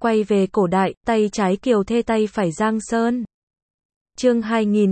Quay về cổ đại, tay trái Kiều Thê tay phải Giang Sơn. Chương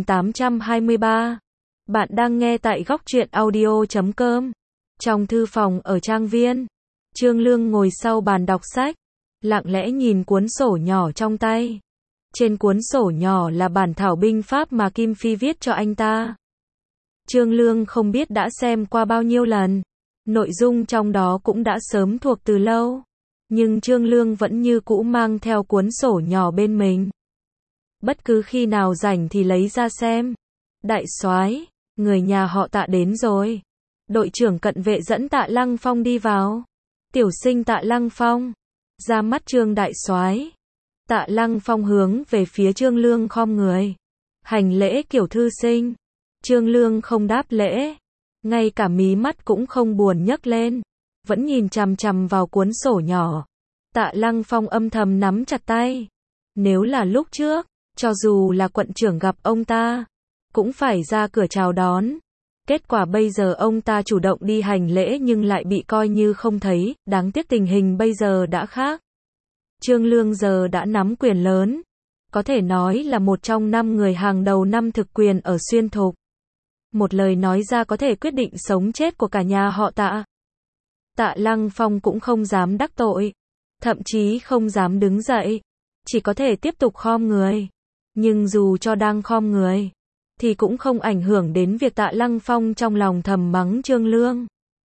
2823. Bạn đang nghe tại góc truyện audio.com. Trong thư phòng ở trang viên, Trương Lương ngồi sau bàn đọc sách, lặng lẽ nhìn cuốn sổ nhỏ trong tay. Trên cuốn sổ nhỏ là bản thảo binh pháp mà Kim Phi viết cho anh ta. Trương Lương không biết đã xem qua bao nhiêu lần, nội dung trong đó cũng đã sớm thuộc từ lâu. Nhưng Trương Lương vẫn như cũ mang theo cuốn sổ nhỏ bên mình. Bất cứ khi nào rảnh thì lấy ra xem. Đại soái, người nhà họ Tạ đến rồi. Đội trưởng cận vệ dẫn Tạ Lăng Phong đi vào. Tiểu sinh Tạ Lăng Phong. Ra mắt Trương đại soái. Tạ Lăng Phong hướng về phía Trương Lương khom người. Hành lễ kiểu thư sinh. Trương Lương không đáp lễ. Ngay cả mí mắt cũng không buồn nhấc lên. Vẫn nhìn chằm chằm vào cuốn sổ nhỏ. Tạ Lăng Phong âm thầm nắm chặt tay. Nếu là lúc trước, cho dù là quận trưởng gặp ông ta, cũng phải ra cửa chào đón. Kết quả bây giờ ông ta chủ động đi hành lễ nhưng lại bị coi như không thấy, đáng tiếc tình hình bây giờ đã khác. Trương Lương giờ đã nắm quyền lớn, có thể nói là một trong 5 người hàng đầu năm thực quyền ở Xuyên Thục. Một lời nói ra có thể quyết định sống chết của cả nhà họ Tạ. Tạ Lăng Phong cũng không dám đắc tội, thậm chí không dám đứng dậy, chỉ có thể tiếp tục khom người. Nhưng dù cho đang khom người, thì cũng không ảnh hưởng đến việc Tạ Lăng Phong trong lòng thầm mắng Trương Lương.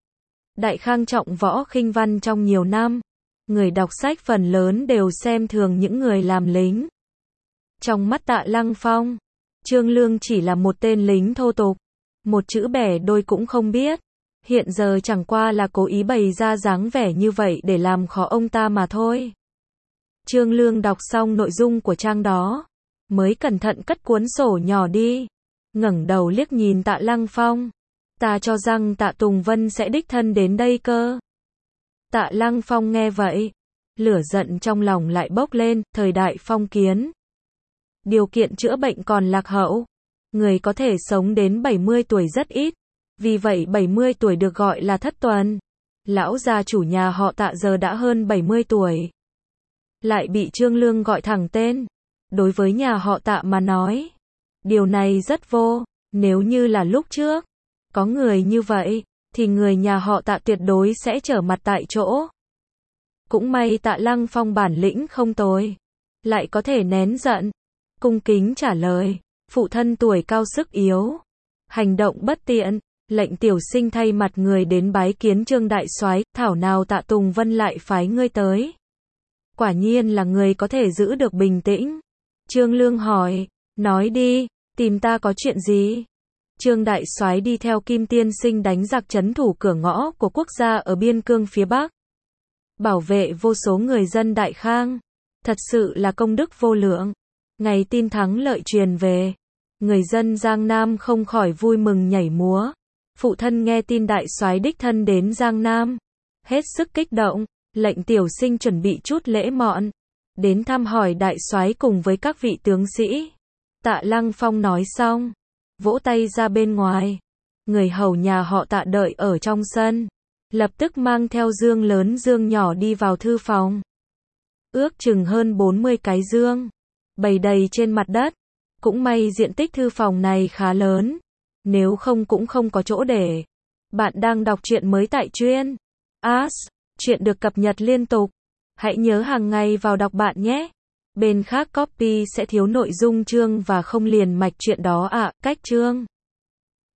Đại Khang trọng võ khinh văn trong nhiều năm, người đọc sách phần lớn đều xem thường những người làm lính. Trong mắt Tạ Lăng Phong, Trương Lương chỉ là một tên lính thô tục, một chữ bẻ đôi cũng không biết. Hiện giờ chẳng qua là cố ý bày ra dáng vẻ như vậy để làm khó ông ta mà thôi. Trương Lương đọc xong nội dung của trang đó, mới cẩn thận cất cuốn sổ nhỏ đi, ngẩng đầu liếc nhìn Tạ Lăng Phong. Ta cho rằng Tạ Tùng Vân sẽ đích thân đến đây cơ. Tạ Lăng Phong nghe vậy, lửa giận trong lòng lại bốc lên. Thời đại phong kiến, điều kiện chữa bệnh còn lạc hậu, người có thể sống đến 70 tuổi rất ít. Vì vậy 70 tuổi được gọi là thất tuần. Lão gia chủ nhà họ Tạ giờ đã hơn 70 tuổi. Lại bị Trương Lương gọi thẳng tên. Đối với nhà họ Tạ mà nói, điều này rất vô. Nếu như là lúc trước, có người như vậy, thì người nhà họ Tạ tuyệt đối sẽ trở mặt tại chỗ. Cũng may Tạ Lăng Phong bản lĩnh không tồi, lại có thể nén giận, cung kính trả lời. Phụ thân tuổi cao sức yếu, hành động bất tiện, lệnh tiểu sinh thay mặt người đến bái kiến Trương đại soái. Thảo nào Tạ Tùng Vân lại phái ngươi tới. Quả nhiên là người có thể giữ được bình tĩnh. Trương Lương hỏi, nói đi, tìm ta có chuyện gì? Trương đại soái đi theo Kim tiên sinh đánh giặc trấn thủ cửa ngõ của quốc gia ở biên cương phía Bắc, bảo vệ vô số người dân Đại Khang, thật sự là công đức vô lượng. Ngày tin thắng lợi truyền về, người dân Giang Nam không khỏi vui mừng nhảy múa. Phụ thân nghe tin đại soái đích thân đến Giang Nam, hết sức kích động, lệnh tiểu sinh chuẩn bị chút lễ mọn, đến thăm hỏi đại soái cùng với các vị tướng sĩ. Tạ Lăng Phong nói xong, vỗ tay ra bên ngoài. Người hầu nhà họ Tạ đợi ở trong sân, lập tức mang theo dương lớn dương nhỏ đi vào thư phòng. Ước chừng hơn 40 cái dương, bày đầy trên mặt đất. Cũng may diện tích thư phòng này khá lớn, nếu không cũng không có chỗ để. Bạn đang đọc truyện mới tại Truyện As, truyện được cập nhật liên tục. Hãy nhớ hàng ngày vào đọc bạn nhé. Bên khác copy sẽ thiếu nội dung chương và không liền mạch truyện đó ạ. Cách chương